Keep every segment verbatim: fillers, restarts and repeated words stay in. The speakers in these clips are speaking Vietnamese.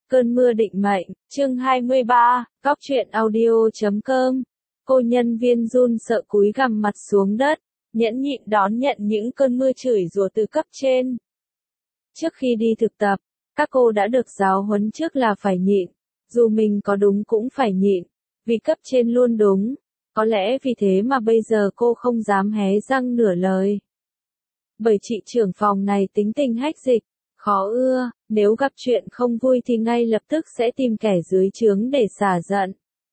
Cơn mưa định mệnh, chương hai mươi ba, Cóc truyện audio chấm com. Cô nhân viên run sợ cúi gằm mặt xuống đất, nhẫn nhịn đón nhận những cơn mưa chửi rủa từ cấp trên. Trước khi đi thực tập, các cô đã được giáo huấn trước là phải nhịn, dù mình có đúng cũng phải nhịn, vì cấp trên luôn đúng. Có lẽ vì thế mà bây giờ cô không dám hé răng nửa lời. Bởi chị trưởng phòng này tính tình hách dịch, khó ưa, nếu gặp chuyện không vui thì ngay lập tức sẽ tìm kẻ dưới trướng để xả giận.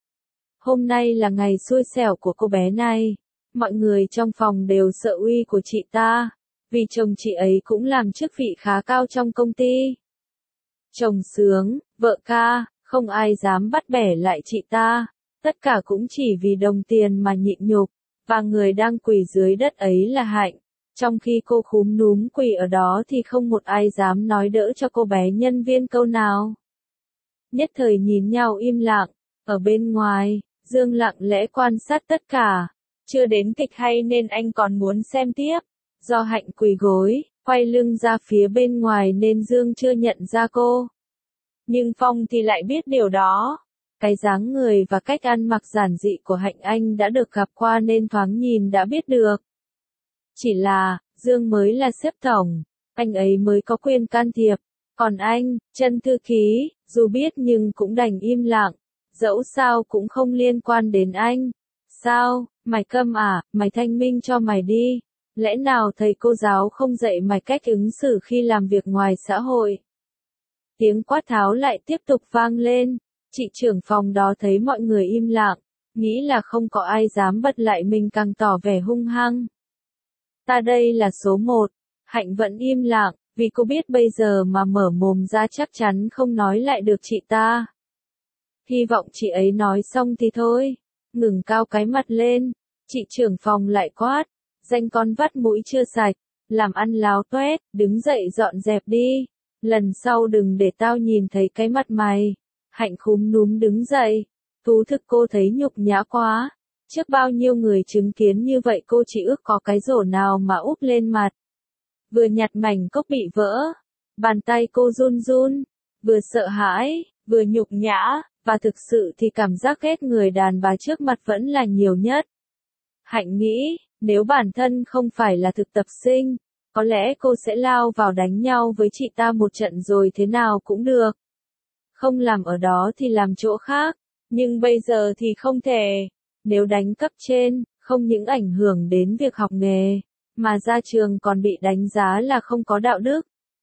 Hôm nay là ngày xui xẻo của cô bé này, mọi người trong phòng đều sợ uy của chị ta, vì chồng chị ấy cũng làm chức vị khá cao trong công ty. Chồng sướng, vợ ca, không ai dám bắt bẻ lại chị ta, tất cả cũng chỉ vì đồng tiền mà nhịn nhục, và người đang quỳ dưới đất ấy là Hạnh. Trong khi cô khúm núm quỳ ở đó thì không một ai dám nói đỡ cho cô bé nhân viên câu nào. Nhất thời nhìn nhau im lặng, ở bên ngoài, Dương lặng lẽ quan sát tất cả. Chưa đến kịch hay nên anh còn muốn xem tiếp. Do Hạnh quỳ gối, quay lưng ra phía bên ngoài nên Dương chưa nhận ra cô. Nhưng Phong thì lại biết điều đó. Cái dáng người và cách ăn mặc giản dị của Hạnh anh đã được gặp qua nên thoáng nhìn đã biết được. Chỉ là, Dương mới là sếp tổng, anh ấy mới có quyền can thiệp, còn anh, chân thư ký, dù biết nhưng cũng đành im lặng, dẫu sao cũng không liên quan đến anh. Sao, mày câm à, mày thanh minh cho mày đi, lẽ nào thầy cô giáo không dạy mày cách ứng xử khi làm việc ngoài xã hội? Tiếng quát tháo lại tiếp tục vang lên, chị trưởng phòng đó thấy mọi người im lặng, nghĩ là không có ai dám bật lại mình càng tỏ vẻ hung hăng. Ta đây là số một, Hạnh vẫn im lặng, vì cô biết bây giờ mà mở mồm ra chắc chắn không nói lại được chị ta. Hy vọng chị ấy nói xong thì thôi, ngừng cao cái mặt lên, chị trưởng phòng lại quát, danh con vắt mũi chưa sạch, làm ăn láo toét, đứng dậy dọn dẹp đi, lần sau đừng để tao nhìn thấy cái mặt mày. Hạnh khúm núm đứng dậy, thú thực cô thấy nhục nhã quá. Trước bao nhiêu người chứng kiến như vậy cô chỉ ước có cái rổ nào mà úp lên mặt. Vừa nhặt mảnh cốc bị vỡ, bàn tay cô run run, vừa sợ hãi, vừa nhục nhã, và thực sự thì cảm giác ghét người đàn bà trước mặt vẫn là nhiều nhất. Hạnh nghĩ, nếu bản thân không phải là thực tập sinh, có lẽ cô sẽ lao vào đánh nhau với chị ta một trận rồi thế nào cũng được. Không làm ở đó thì làm chỗ khác, nhưng bây giờ thì không thể. Nếu đánh cấp trên, không những ảnh hưởng đến việc học nghề, mà ra trường còn bị đánh giá là không có đạo đức.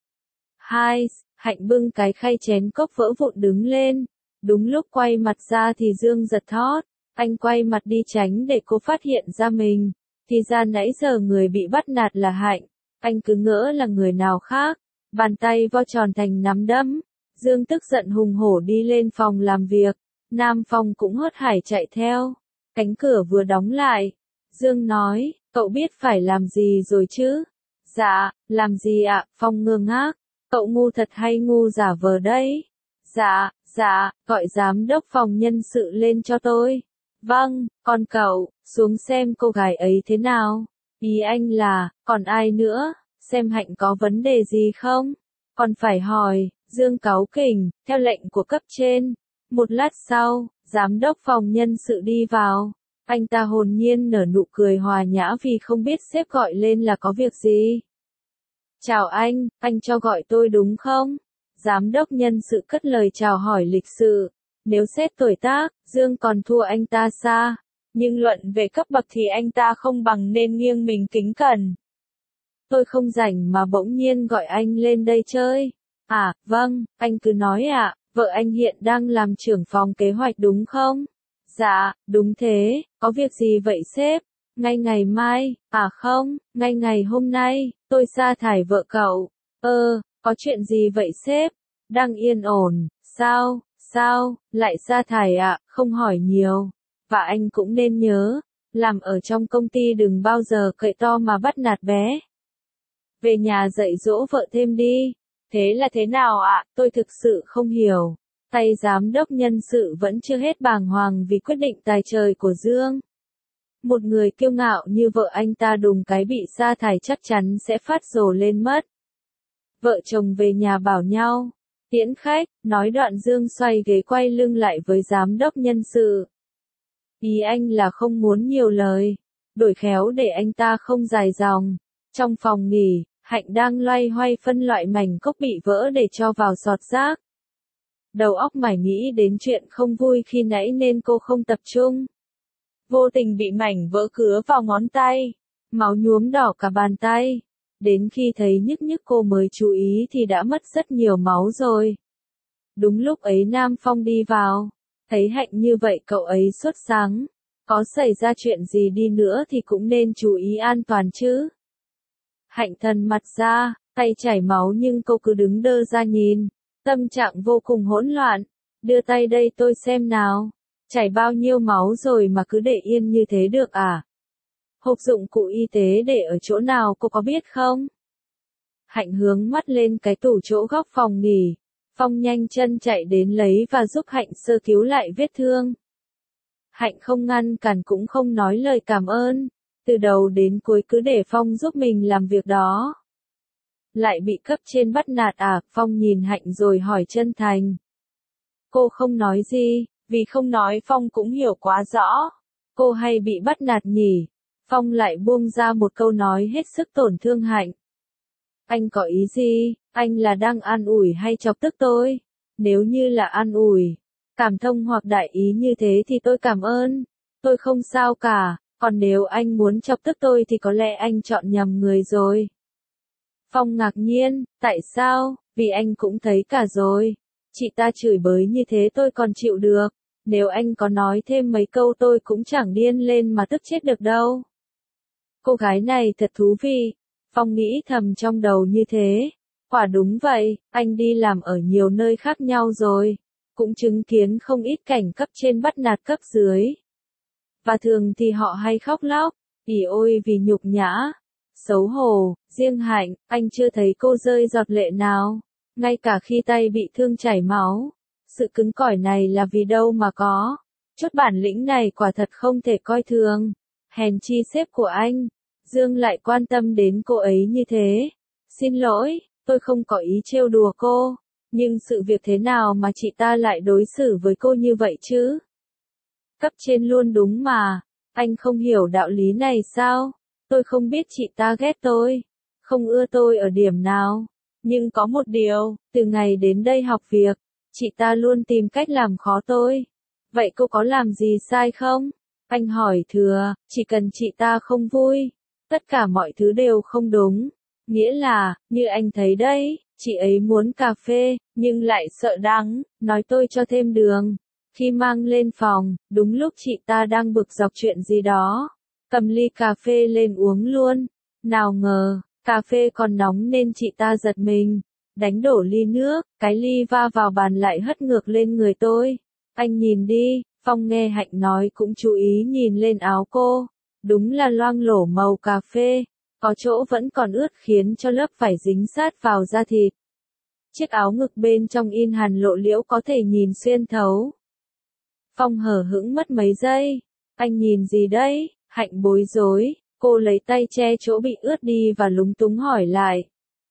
Hai, Hạnh bưng cái khay chén cốc vỡ vụn đứng lên. Đúng lúc quay mặt ra thì Dương giật thót. Anh quay mặt đi tránh để cô phát hiện ra mình. Thì ra nãy giờ người bị bắt nạt là Hạnh. Anh cứ ngỡ là người nào khác. Bàn tay vo tròn thành nắm đấm. Dương tức giận hùng hổ đi lên phòng làm việc. Nam Phong cũng hớt hải chạy theo. Cánh cửa vừa đóng lại, Dương nói, cậu biết phải làm gì rồi chứ? Dạ, làm gì ạ? Phong ngơ ngác, cậu ngu thật hay ngu giả vờ đấy? Dạ, dạ, gọi giám đốc phòng nhân sự lên cho tôi. Vâng, còn cậu, xuống xem cô gái ấy thế nào? Ý anh là, còn ai nữa, xem Hạnh có vấn đề gì không? Còn phải hỏi, Dương cáu kỉnh, theo lệnh của cấp trên. Một lát sau, giám đốc phòng nhân sự đi vào. Anh ta hồn nhiên nở nụ cười hòa nhã vì không biết sếp gọi lên là có việc gì. Chào anh, anh cho gọi tôi đúng không? Giám đốc nhân sự cất lời chào hỏi lịch sự. Nếu xét tuổi tác, Dương còn thua anh ta xa. Nhưng luận về cấp bậc thì anh ta không bằng nên nghiêng mình kính cẩn. Tôi không rảnh mà bỗng nhiên gọi anh lên đây chơi. À, vâng, anh cứ nói ạ. Vợ anh hiện đang làm trưởng phòng kế hoạch đúng không? Dạ, đúng thế, có việc gì vậy sếp? Ngay ngày mai, à không, ngay ngày hôm nay, tôi sa thải vợ cậu. Ơ, có chuyện gì vậy sếp? Đang yên ổn, sao, sao, lại sa thải ạ, không hỏi nhiều. Và anh cũng nên nhớ, làm ở trong công ty đừng bao giờ cậy to mà bắt nạt bé. Về nhà dạy dỗ vợ thêm đi. Thế là thế nào ạ? Tôi thực sự không hiểu. Tay giám đốc nhân sự vẫn chưa hết bàng hoàng vì quyết định tài trời của Dương. Một người kiêu ngạo như vợ anh ta đùng cái bị sa thải chắc chắn sẽ phát rồ lên mất. Vợ chồng về nhà bảo nhau. Tiễn khách, nói đoạn Dương xoay ghế quay lưng lại với giám đốc nhân sự. Ý anh là không muốn nhiều lời, đổi khéo để anh ta không dài dòng. Trong phòng nghỉ, Hạnh đang loay hoay phân loại mảnh cốc bị vỡ để cho vào giọt rác. Đầu óc mải nghĩ đến chuyện không vui khi nãy nên cô không tập trung. Vô tình bị mảnh vỡ cứa vào ngón tay, máu nhuốm đỏ cả bàn tay. Đến khi thấy nhức nhức cô mới chú ý thì đã mất rất nhiều máu rồi. Đúng lúc ấy Nam Phong đi vào, thấy Hạnh như vậy cậu ấy sốt sắng. Có xảy ra chuyện gì đi nữa thì cũng nên chú ý an toàn chứ. Hạnh thần mặt ra, tay chảy máu nhưng cô cứ đứng đơ ra nhìn, tâm trạng vô cùng hỗn loạn. Đưa tay đây tôi xem nào, chảy bao nhiêu máu rồi mà cứ để yên như thế được à? Hộp dụng cụ y tế để ở chỗ nào cô có biết không? Hạnh hướng mắt lên cái tủ chỗ góc phòng nghỉ. Phong nhanh chân chạy đến lấy và giúp Hạnh sơ cứu lại vết thương. Hạnh không ngăn cản cũng không nói lời cảm ơn. Từ đầu đến cuối cứ để Phong giúp mình làm việc đó. Lại bị cấp trên bắt nạt à? Phong nhìn Hạnh rồi hỏi chân thành. Cô không nói gì, vì không nói Phong cũng hiểu quá rõ. Cô hay bị bắt nạt nhỉ? Phong lại buông ra một câu nói hết sức tổn thương Hạnh. Anh có ý gì? Anh là đang an ủi hay chọc tức tôi? Nếu như là an ủi, cảm thông hoặc đại ý như thế thì tôi cảm ơn. Tôi không sao cả, còn nếu anh muốn chọc tức tôi thì có lẽ anh chọn nhầm người rồi. Phong ngạc nhiên, tại sao? Vì anh cũng thấy cả rồi. Chị ta chửi bới như thế tôi còn chịu được. Nếu anh có nói thêm mấy câu tôi cũng chẳng điên lên mà tức chết được đâu. Cô gái này thật thú vị. Phong nghĩ thầm trong đầu như thế. Quả đúng vậy, anh đi làm ở nhiều nơi khác nhau rồi. Cũng chứng kiến không ít cảnh cấp trên bắt nạt cấp dưới. Và thường thì họ hay khóc lóc, ỉ ôi vì nhục nhã, xấu hổ. Riêng Hạnh, anh chưa thấy cô rơi giọt lệ nào. Ngay cả khi tay bị thương chảy máu. Sự cứng cỏi này là vì đâu mà có. Chút bản lĩnh này quả thật không thể coi thường. Hèn chi sếp của anh, Dương lại quan tâm đến cô ấy như thế. Xin lỗi, tôi không có ý trêu đùa cô. Nhưng sự việc thế nào mà chị ta lại đối xử với cô như vậy chứ? Cấp trên luôn đúng mà. Anh không hiểu đạo lý này sao? Tôi không biết chị ta ghét tôi. Không ưa tôi ở điểm nào. Nhưng có một điều, từ ngày đến đây học việc, chị ta luôn tìm cách làm khó tôi. Vậy cô có làm gì sai không? Anh hỏi thừa, chỉ cần chị ta không vui, tất cả mọi thứ đều không đúng. Nghĩa là, như anh thấy đấy, chị ấy muốn cà phê, nhưng lại sợ đắng, nói tôi cho thêm đường. Khi mang lên phòng, đúng lúc chị ta đang bực dọc chuyện gì đó, cầm ly cà phê lên uống luôn. Nào ngờ, cà phê còn nóng nên chị ta giật mình, đánh đổ ly nước, cái ly va vào bàn lại hất ngược lên người tôi. Anh nhìn đi. Phong nghe Hạnh nói cũng chú ý nhìn lên áo cô. Đúng là loang lổ màu cà phê, có chỗ vẫn còn ướt khiến cho lớp vải dính sát vào da thịt. Chiếc áo ngực bên trong in hằn lộ liễu có thể nhìn xuyên thấu. Phong hờ hững mất mấy giây. Anh nhìn gì đấy? Hạnh bối rối, cô lấy tay che chỗ bị ướt đi và lúng túng hỏi lại.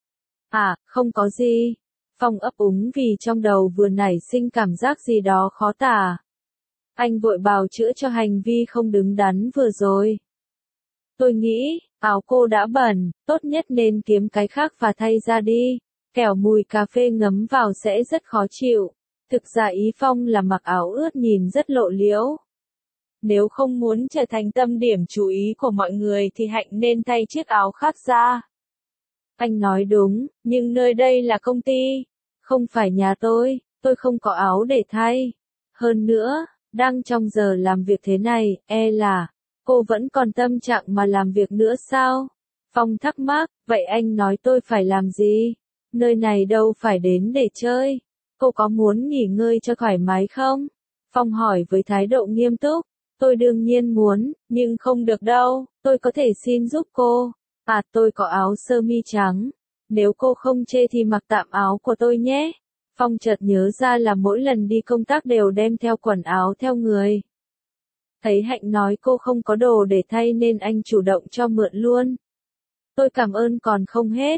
À, không có gì. Phong ấp úng vì trong đầu vừa nảy sinh cảm giác gì đó khó tả. Anh vội bào chữa cho hành vi không đứng đắn vừa rồi. Tôi nghĩ, áo cô đã bẩn, tốt nhất nên kiếm cái khác và thay ra đi. Kẻo mùi cà phê ngấm vào sẽ rất khó chịu. Thực ra ý Phong là mặc áo ướt nhìn rất lộ liễu. Nếu không muốn trở thành tâm điểm chú ý của mọi người thì Hạnh nên thay chiếc áo khác ra. Anh nói đúng, nhưng nơi đây là công ty, không phải nhà tôi, tôi không có áo để thay. Hơn nữa, đang trong giờ làm việc thế này, e là, cô vẫn còn tâm trạng mà làm việc nữa sao? Phong thắc mắc, vậy anh nói tôi phải làm gì? Nơi này đâu phải đến để chơi. Cô có muốn nghỉ ngơi cho thoải mái không? Phong hỏi với thái độ nghiêm túc. Tôi đương nhiên muốn, nhưng không được đâu, tôi có thể xin giúp cô. À, tôi có áo sơ mi trắng. Nếu cô không chê thì mặc tạm áo của tôi nhé. Phong chợt nhớ ra là mỗi lần đi công tác đều đem theo quần áo theo người. Thấy Hạnh nói cô không có đồ để thay nên anh chủ động cho mượn luôn. Tôi cảm ơn còn không hết.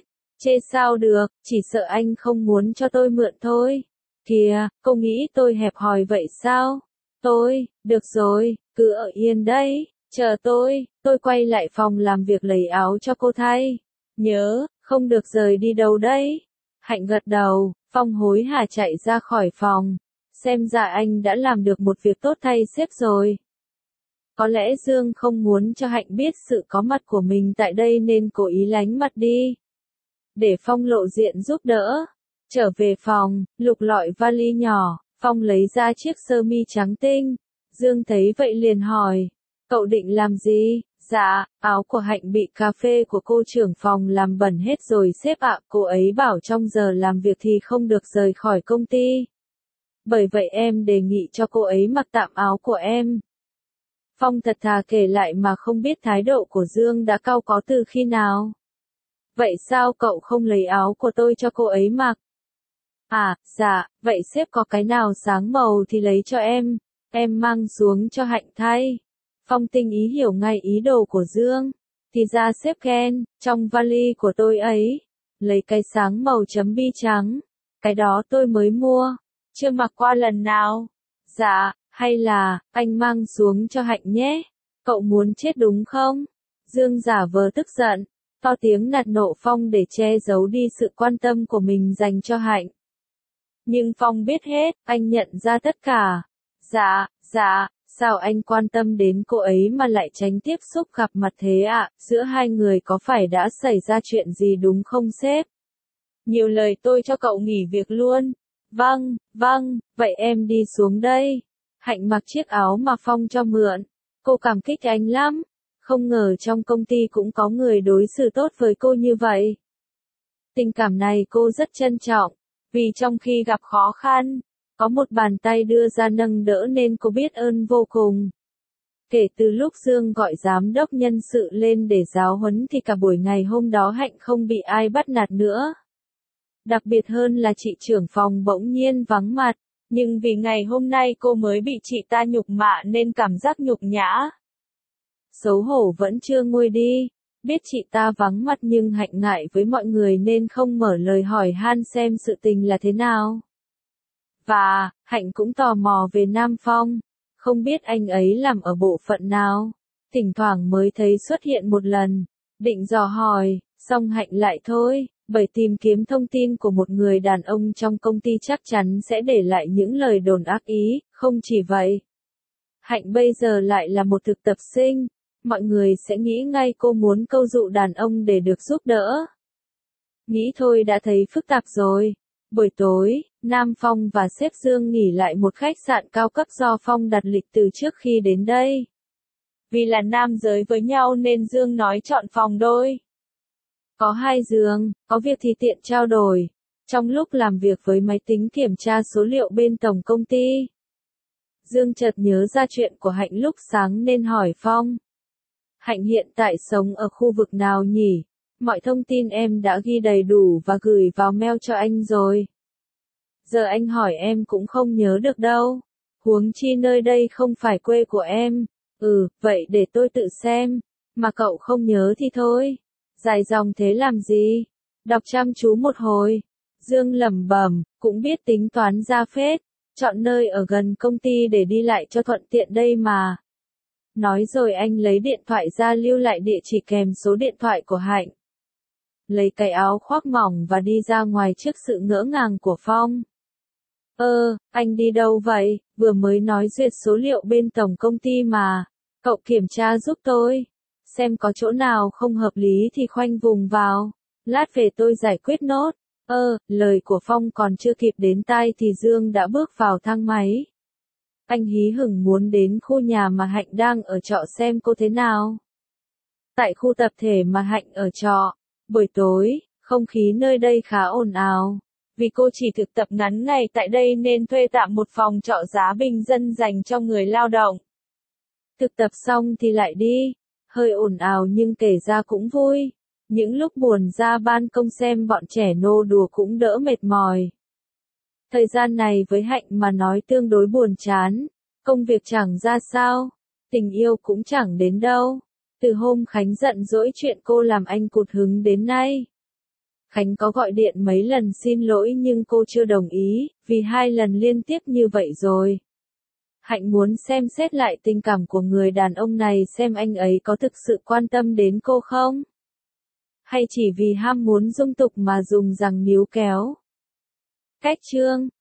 Chê sao được, chỉ sợ anh không muốn cho tôi mượn thôi. Kìa, cô nghĩ tôi hẹp hòi vậy sao? Tôi, được rồi, cứ ở yên đấy, chờ tôi, tôi quay lại phòng làm việc lấy áo cho cô thay. Nhớ, không được rời đi đâu đấy. Hạnh gật đầu, Phong hối hả chạy ra khỏi phòng. Xem ra anh đã làm được một việc tốt thay sếp rồi. Có lẽ Dương không muốn cho Hạnh biết sự có mặt của mình tại đây nên cố ý lánh mặt đi. Để Phong lộ diện giúp đỡ. Trở về phòng, lục lọi vali nhỏ, Phong lấy ra chiếc sơ mi trắng tinh. Dương thấy vậy liền hỏi, cậu định làm gì? Dạ, áo của Hạnh bị cà phê của cô trưởng phòng làm bẩn hết rồi sếp ạ, cô ấy bảo trong giờ làm việc thì không được rời khỏi công ty. Bởi vậy em đề nghị cho cô ấy mặc tạm áo của em. Phong thật thà kể lại mà không biết thái độ của Dương đã cau có từ khi nào. Vậy sao cậu không lấy áo của tôi cho cô ấy mặc? À, dạ, vậy sếp có cái nào sáng màu thì lấy cho em, em mang xuống cho Hạnh thay. Phong tinh ý hiểu ngay ý đồ của Dương. Thì ra sếp khen, trong vali của tôi ấy, lấy cái sáng màu chấm bi trắng. Cái đó tôi mới mua, chưa mặc qua lần nào. Dạ, hay là, anh mang xuống cho Hạnh nhé. Cậu muốn chết đúng không? Dương giả vờ tức giận, to tiếng nạt nộ Phong để che giấu đi sự quan tâm của mình dành cho Hạnh. Nhưng Phong biết hết, anh nhận ra tất cả. Dạ, dạ, sao anh quan tâm đến cô ấy mà lại tránh tiếp xúc gặp mặt thế ạ? Giữa hai người có phải đã xảy ra chuyện gì đúng không sếp? Nhiều lời tôi cho cậu nghỉ việc luôn. Vâng, vâng, vậy em đi xuống đây. Hạnh mặc chiếc áo mà Phong cho mượn. Cô cảm kích anh lắm. Không ngờ trong công ty cũng có người đối xử tốt với cô như vậy. Tình cảm này cô rất trân trọng. Vì trong khi gặp khó khăn, có một bàn tay đưa ra nâng đỡ nên cô biết ơn vô cùng. Kể từ lúc Dương gọi giám đốc nhân sự lên để giáo huấn thì cả buổi ngày hôm đó Hạnh không bị ai bắt nạt nữa. Đặc biệt hơn là chị trưởng phòng bỗng nhiên vắng mặt, nhưng vì ngày hôm nay cô mới bị chị ta nhục mạ nên cảm giác nhục nhã. Xấu hổ vẫn chưa nguôi đi. Biết chị ta vắng mặt nhưng Hạnh ngại với mọi người nên không mở lời hỏi han xem sự tình là thế nào. Và, Hạnh cũng tò mò về Nam Phong. Không biết anh ấy làm ở bộ phận nào. Thỉnh thoảng mới thấy xuất hiện một lần. Định dò hỏi, xong Hạnh lại thôi, bởi tìm kiếm thông tin của một người đàn ông trong công ty chắc chắn sẽ để lại những lời đồn ác ý. Không chỉ vậy, Hạnh bây giờ lại là một thực tập sinh. Mọi người sẽ nghĩ ngay cô muốn câu dụ đàn ông để được giúp đỡ. Nghĩ thôi đã thấy phức tạp rồi. Buổi tối, Nam Phong và sếp Dương nghỉ lại một khách sạn cao cấp do Phong đặt lịch từ trước khi đến đây. Vì là nam giới với nhau nên Dương nói chọn phòng đôi. Có hai giường, có việc thì tiện trao đổi. Trong lúc làm việc với máy tính kiểm tra số liệu bên tổng công ty, Dương chợt nhớ ra chuyện của Hạnh lúc sáng nên hỏi Phong. Hạnh hiện tại sống ở khu vực nào nhỉ? Mọi thông tin em đã ghi đầy đủ và gửi vào mail cho anh rồi. Giờ anh hỏi em cũng không nhớ được đâu. Huống chi nơi đây không phải quê của em. Ừ, vậy để tôi tự xem. Mà cậu không nhớ thì thôi. Dài dòng thế làm gì? Đọc chăm chú một hồi. Dương lẩm bẩm, cũng biết tính toán ra phết. Chọn nơi ở gần công ty để đi lại cho thuận tiện đây mà. Nói rồi anh lấy điện thoại ra lưu lại địa chỉ kèm số điện thoại của Hạnh. Lấy cái áo khoác mỏng và đi ra ngoài trước sự ngỡ ngàng của Phong. Ơ, anh đi đâu vậy? Vừa mới nói duyệt số liệu bên tổng công ty mà. Cậu kiểm tra giúp tôi. Xem có chỗ nào không hợp lý thì khoanh vùng vào. Lát về tôi giải quyết nốt. Ơ, lời của Phong còn chưa kịp đến tai thì Dương đã bước vào thang máy. Anh hí hửng muốn đến khu nhà mà Hạnh đang ở trọ xem cô thế nào. Tại khu tập thể mà Hạnh ở trọ, buổi tối, không khí nơi đây khá ồn ào. Vì cô chỉ thực tập ngắn ngày tại đây nên thuê tạm một phòng trọ giá bình dân dành cho người lao động. Thực tập xong thì lại đi. Hơi ồn ào nhưng kể ra cũng vui. Những lúc buồn ra ban công xem bọn trẻ nô đùa cũng đỡ mệt mỏi. Thời gian này với Hạnh mà nói tương đối buồn chán. Công việc chẳng ra sao. Tình yêu cũng chẳng đến đâu. Từ hôm Khánh giận dỗi chuyện cô làm anh cụt hứng đến nay. Khánh có gọi điện mấy lần xin lỗi nhưng cô chưa đồng ý, vì hai lần liên tiếp như vậy rồi. Hạnh muốn xem xét lại tình cảm của người đàn ông này xem anh ấy có thực sự quan tâm đến cô không? Hay chỉ vì ham muốn dung tục mà dùng giằng níu kéo? Cách chương